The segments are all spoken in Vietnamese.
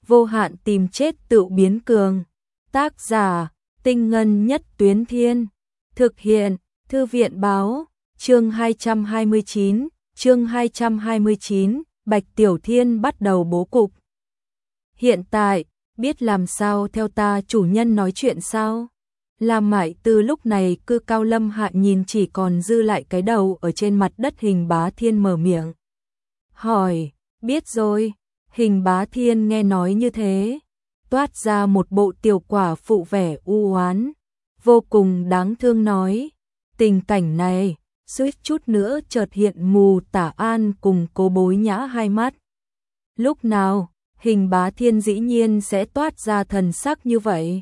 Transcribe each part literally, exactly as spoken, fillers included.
vô hạn tìm chết tự biến cường. Tác giả, Tinh Ngân Nhất Tuyến Thiên. Thực hiện, Thư viện báo, chương hai trăm hai mươi chín, chương hai trăm hai mươi chín, Bạch Tiểu Thiên bắt đầu bố cục. Hiện tại, biết làm sao theo ta chủ nhân nói chuyện sao? Lam Mại Tư lúc này cư cao lâm hạ nhìn chỉ còn dư lại cái đầu ở trên mặt đất. Hình Bá Thiên mở miệng hỏi, biết rồi. Hình Bá Thiên nghe nói như thế, toát ra một bộ tiểu quả phụ vẻ u oán, vô cùng đáng thương nói, tình cảnh này, suýt chút nữa chợt hiện mù Tả An cùng Cố Bối Nhã hai mắt. Lúc nào, Hình Bá Thiên dĩ nhiên sẽ toát ra thần sắc như vậy?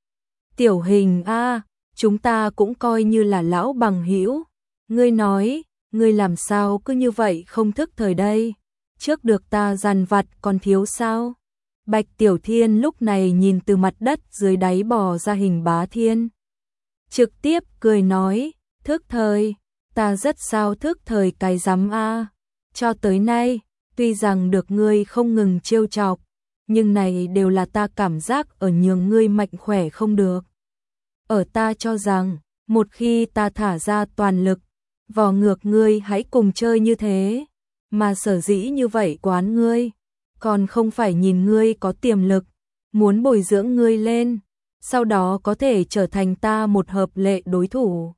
Tiểu Hình a, chúng ta cũng coi như là lão bằng hữu. Ngươi nói, ngươi làm sao cứ như vậy không thức thời đây? Trước được ta dằn vặt còn thiếu sao? Bạch Tiểu Thiên lúc này nhìn từ mặt đất dưới đáy bò ra Hình Bá Thiên, trực tiếp cười nói, thức thời, ta rất sao thức thời cái rắm a. Cho tới nay, tuy rằng được ngươi không ngừng trêu chọc, nhưng này đều là ta cảm giác ở nhường ngươi mạnh khỏe không được. Ở ta cho rằng, một khi ta thả ra toàn lực, vò ngược ngươi hãy cùng chơi như thế, mà sở dĩ như vậy quán ngươi, còn không phải nhìn ngươi có tiềm lực, muốn bồi dưỡng ngươi lên, sau đó có thể trở thành ta một hợp lệ đối thủ.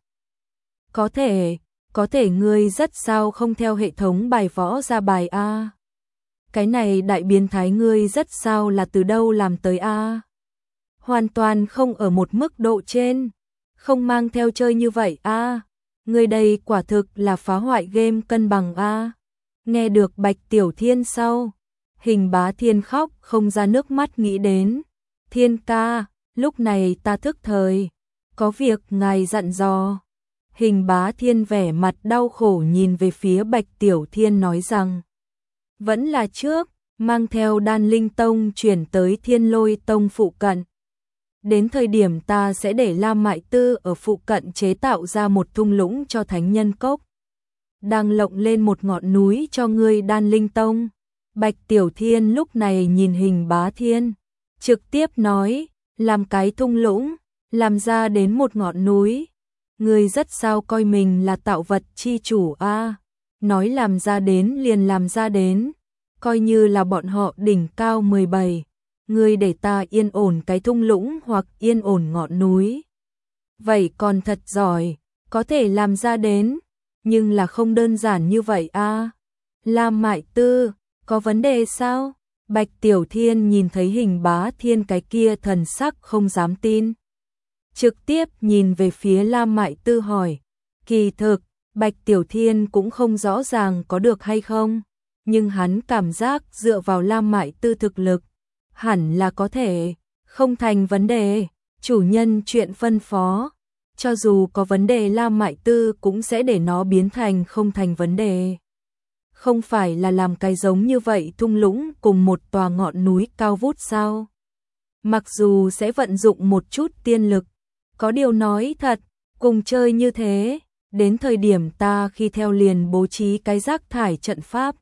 Có thể, có thể ngươi rất sao không theo hệ thống bài võ ra bài a. Cái này đại biến thái ngươi rất sao là từ đâu làm tới a? Hoàn toàn không ở một mức độ trên, không mang theo chơi như vậy a. Ngươi đây quả thực là phá hoại game cân bằng a. Nghe được Bạch Tiểu Thiên sau, Hình Bá Thiên khóc không ra nước mắt nghĩ đến, Thiên ca, lúc này ta thức thời, có việc ngài dặn dò. Hình Bá Thiên vẻ mặt đau khổ nhìn về phía Bạch Tiểu Thiên nói rằng, vẫn là trước, mang theo Đan Linh Tông chuyển tới Thiên Lôi Tông phụ cận. Đến thời điểm ta sẽ để Lam Mại Tư ở phụ cận chế tạo ra một thung lũng cho Thánh Nhân Cốc, đang lộng lên một ngọn núi cho ngươi Đan Linh Tông. Bạch Tiểu Thiên lúc này nhìn Hình Bá Thiên, trực tiếp nói, làm cái thung lũng, làm ra đến một ngọn núi. Ngươi rất sao coi mình là tạo vật chi chủ a? Nói làm ra đến liền làm ra đến, coi như là bọn họ đỉnh cao mười bảy. Ngươi để ta yên ổn cái thung lũng hoặc yên ổn ngọn núi. Vậy còn thật giỏi, có thể làm ra đến, nhưng là không đơn giản như vậy a. Lam Mại Tư, có vấn đề sao? Bạch Tiểu Thiên nhìn thấy Hình Bá Thiên cái kia thần sắc không dám tin, trực tiếp nhìn về phía Lam Mại Tư hỏi. Kỳ thực, Bạch Tiểu Thiên cũng không rõ ràng có được hay không, nhưng hắn cảm giác dựa vào Lam Mại Tư thực lực, hẳn là có thể, không thành vấn đề. Chủ nhân chuyện phân phó, cho dù có vấn đề Lam Mại Tư cũng sẽ để nó biến thành không thành vấn đề. Không phải là làm cái giống như vậy thung lũng cùng một tòa ngọn núi cao vút sao? Mặc dù sẽ vận dụng một chút tiên lực, có điều nói thật, cùng chơi như thế, đến thời điểm ta khi theo liền bố trí cái rác thải trận pháp,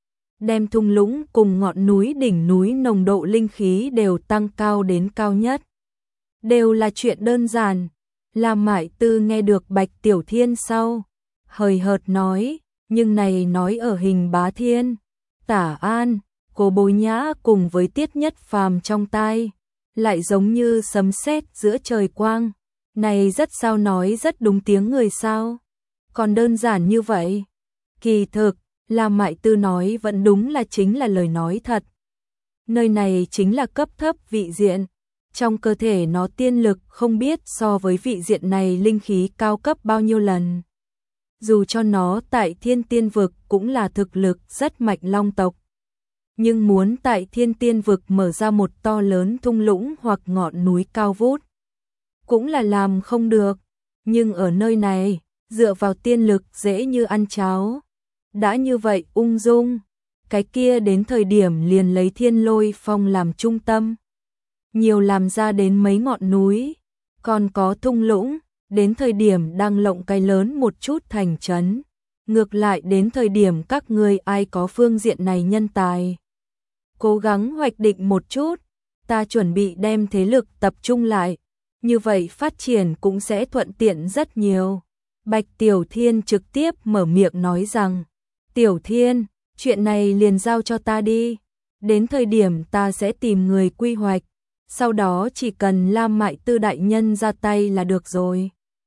đem thung lũng cùng ngọn núi đỉnh núi nồng độ linh khí đều tăng cao đến cao nhất. Đều là chuyện đơn giản. Lam Mại Tư nghe được Bạch Tiểu Thiên sau, hời hợt nói, nhưng này nói ở Hình Bá Thiên, Tả An, Cố Bối Nhã cùng với Tiết Nhất Phàm trong tai, lại giống như sấm sét giữa trời quang. Này rất sao nói rất đúng tiếng người sao? Còn đơn giản như vậy? Kỳ thực, Lam Mại Tư nói vẫn đúng là chính là lời nói thật. Nơi này chính là cấp thấp vị diện, trong cơ thể nó tiên lực không biết so với vị diện này linh khí cao cấp bao nhiêu lần. Dù cho nó tại Thiên Tiên Vực cũng là thực lực rất mạnh long tộc, nhưng muốn tại Thiên Tiên Vực mở ra một to lớn thung lũng hoặc ngọn núi cao vút, cũng là làm không được. Nhưng ở nơi này, dựa vào tiên lực dễ như ăn cháo. Đã như vậy ung dung, cái kia đến thời điểm liền lấy Thiên Lôi Phong làm trung tâm, nhiều làm ra đến mấy ngọn núi, còn có thung lũng, đến thời điểm đang lộng cái lớn một chút thành trấn. Ngược lại đến thời điểm các ngươi ai có phương diện này nhân tài, cố gắng hoạch định một chút, ta chuẩn bị đem thế lực tập trung lại, như vậy phát triển cũng sẽ thuận tiện rất nhiều. Bạch Tiểu Thiên trực tiếp mở miệng nói rằng, Tiểu Thiên, chuyện này liền giao cho ta đi, đến thời điểm ta sẽ tìm người quy hoạch, sau đó chỉ cần Lam Mại Tư đại nhân ra tay là được rồi.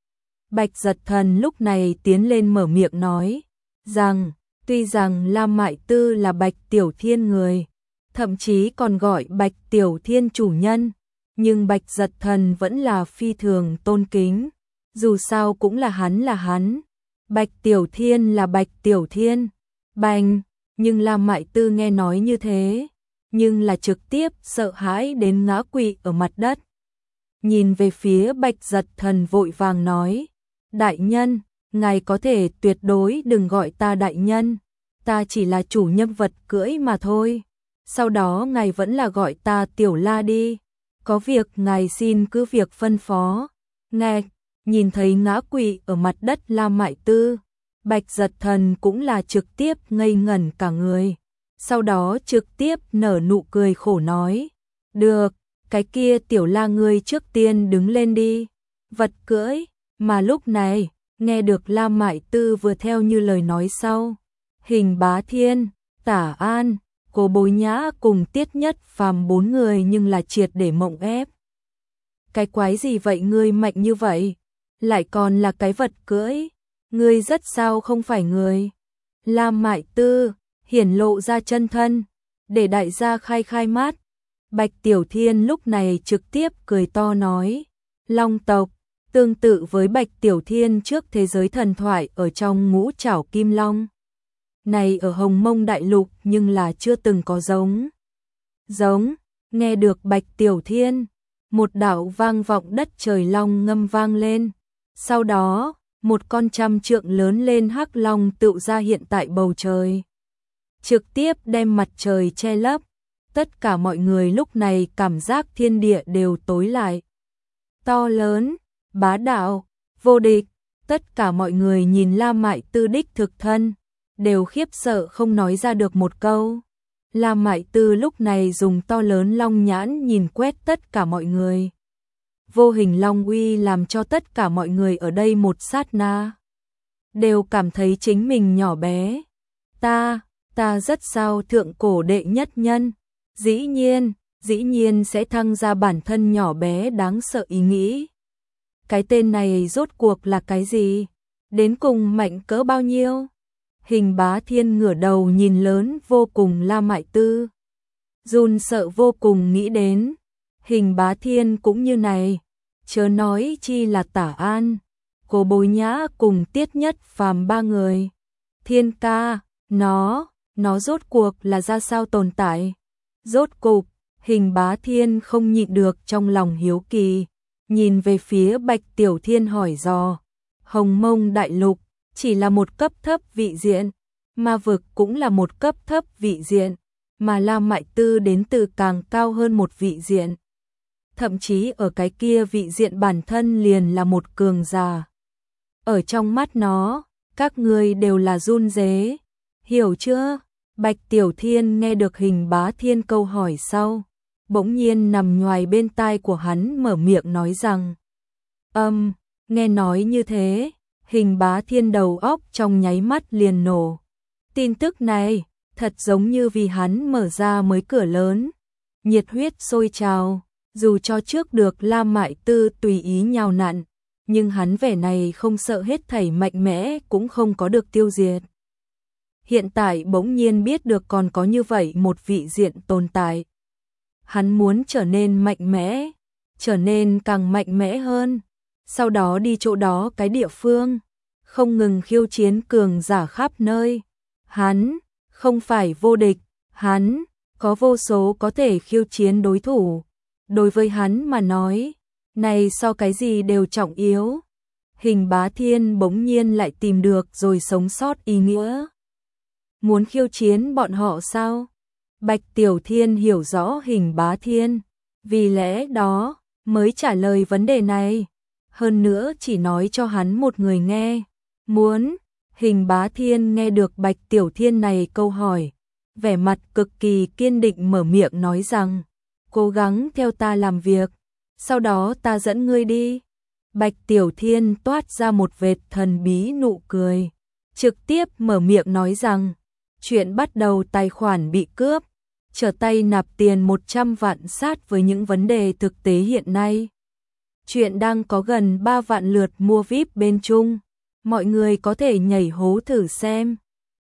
Bạch Giật Thần lúc này tiến lên mở miệng nói rằng, tuy rằng Lam Mại Tư là Bạch Tiểu Thiên người, thậm chí còn gọi Bạch Tiểu Thiên chủ nhân, nhưng Bạch Giật Thần vẫn là phi thường tôn kính, dù sao cũng là hắn là hắn. Bạch Tiểu Thiên là Bạch Tiểu Thiên, bành, nhưng Lam Mại Tư nghe nói như thế, nhưng là trực tiếp sợ hãi đến ngã quỵ ở mặt đất. Nhìn về phía Bạch Giật Thần vội vàng nói, đại nhân, ngài có thể tuyệt đối đừng gọi ta đại nhân, ta chỉ là chủ nhân vật cưỡi mà thôi, sau đó ngài vẫn là gọi ta Tiểu La đi, có việc ngài xin cứ việc phân phó. Nghe, nhìn thấy ngã quỵ ở mặt đất Lam Mại Tư, Bạch Giật Thần cũng là trực tiếp ngây ngẩn cả người, sau đó trực tiếp nở nụ cười khổ nói, được, cái kia Tiểu La ngươi trước tiên đứng lên đi, vật cưỡi. Mà lúc này, nghe được Lam Mại Tư vừa theo như lời nói sau, Hình Bá Thiên, Tả An, Cố Bối Nhã cùng Tiết Nhất Phàm bốn người nhưng là triệt để mộng ép. Cái quái gì vậy, ngươi mạnh như vậy, lại còn là cái vật cưỡi, ngươi rất sao không phải người. Lam Mại Tư hiển lộ ra chân thân, để đại gia khai khai mát. Bạch Tiểu Thiên lúc này trực tiếp cười to nói, Long tộc, tương tự với Bạch Tiểu Thiên trước thế giới thần thoại ở trong Ngũ Trảo Kim Long. Này ở Hồng Mông Đại Lục nhưng là chưa từng có giống. Giống, nghe được Bạch Tiểu Thiên, một đạo vang vọng đất trời long ngâm vang lên. Sau đó, một con trăm trượng lớn lên hắc long tựu ra hiện tại bầu trời. Trực tiếp đem mặt trời che lấp, tất cả mọi người lúc này cảm giác thiên địa đều tối lại. To lớn, bá đạo, vô địch, tất cả mọi người nhìn Lam Mại Tư đích thực thân, đều khiếp sợ không nói ra được một câu. Lam Mại Tư lúc này dùng to lớn long nhãn nhìn quét tất cả mọi người. Vô hình long uy làm cho tất cả mọi người ở đây một sát na đều cảm thấy chính mình nhỏ bé. Ta, ta rất sao thượng cổ đệ nhất nhân, dĩ nhiên, dĩ nhiên sẽ thăng ra bản thân nhỏ bé đáng sợ ý nghĩ. Cái tên này rốt cuộc là cái gì? Đến cùng mạnh cỡ bao nhiêu? Hình Bá Thiên ngửa đầu nhìn lớn vô cùng Lam Mại Tư, run sợ vô cùng nghĩ đến, Hình Bá Thiên cũng như này, chớ nói chi là Tả An, Cố Bối Nhã cùng Tiết Nhất Phàm ba người. Thiên ca, nó, nó rốt cuộc là ra sao tồn tại? Rốt cục, Hình Bá Thiên không nhịn được trong lòng hiếu kỳ, nhìn về phía Bạch Tiểu Thiên hỏi dò, Hồng Mông Đại Lục chỉ là một cấp thấp vị diện, ma vực cũng là một cấp thấp vị diện, mà Lam Mại Tư đến từ càng cao hơn một vị diện. Thậm chí ở cái kia vị diện bản thân liền là một cường giả. Ở trong mắt nó, các người đều là run rế, hiểu chưa? Bạch Tiểu Thiên nghe được Hình Bá Thiên câu hỏi sau, bỗng nhiên nằm nhoài bên tai của hắn mở miệng nói rằng, âm, um, nghe nói như thế, Hình Bá Thiên đầu óc trong nháy mắt liền nổ. Tin tức này, thật giống như vì hắn mở ra mới cửa lớn, nhiệt huyết sôi trào, dù cho trước được Lam Mại Tư tùy ý nhào nặn, nhưng hắn vẻ này không sợ hết thảy mạnh mẽ cũng không có được tiêu diệt. Hiện tại bỗng nhiên biết được còn có như vậy một vị diện tồn tại. Hắn muốn trở nên mạnh mẽ, trở nên càng mạnh mẽ hơn, sau đó đi chỗ đó cái địa phương, không ngừng khiêu chiến cường giả khắp nơi. Hắn không phải vô địch, hắn có vô số có thể khiêu chiến đối thủ. Đối với hắn mà nói, này so cái gì đều trọng yếu. Hình Bá Thiên bỗng nhiên lại tìm được rồi sống sót ý nghĩa. Muốn khiêu chiến bọn họ sao? Bạch Tiểu Thiên hiểu rõ Hình Bá Thiên, vì lẽ đó mới trả lời vấn đề này. Hơn nữa chỉ nói cho hắn một người nghe. Muốn, Hình Bá Thiên nghe được Bạch Tiểu Thiên này câu hỏi, vẻ mặt cực kỳ kiên định mở miệng nói rằng, cố gắng theo ta làm việc, sau đó ta dẫn ngươi đi. Bạch Tiểu Thiên toát ra một vệt thần bí nụ cười, trực tiếp mở miệng nói rằng, chuyện bắt đầu tài khoản bị cướp, trở tay nạp tiền một trăm vạn sát với những vấn đề thực tế hiện nay. Chuyện đang có gần ba vạn lượt mua vi ai pi bên Trung, mọi người có thể nhảy hố thử xem.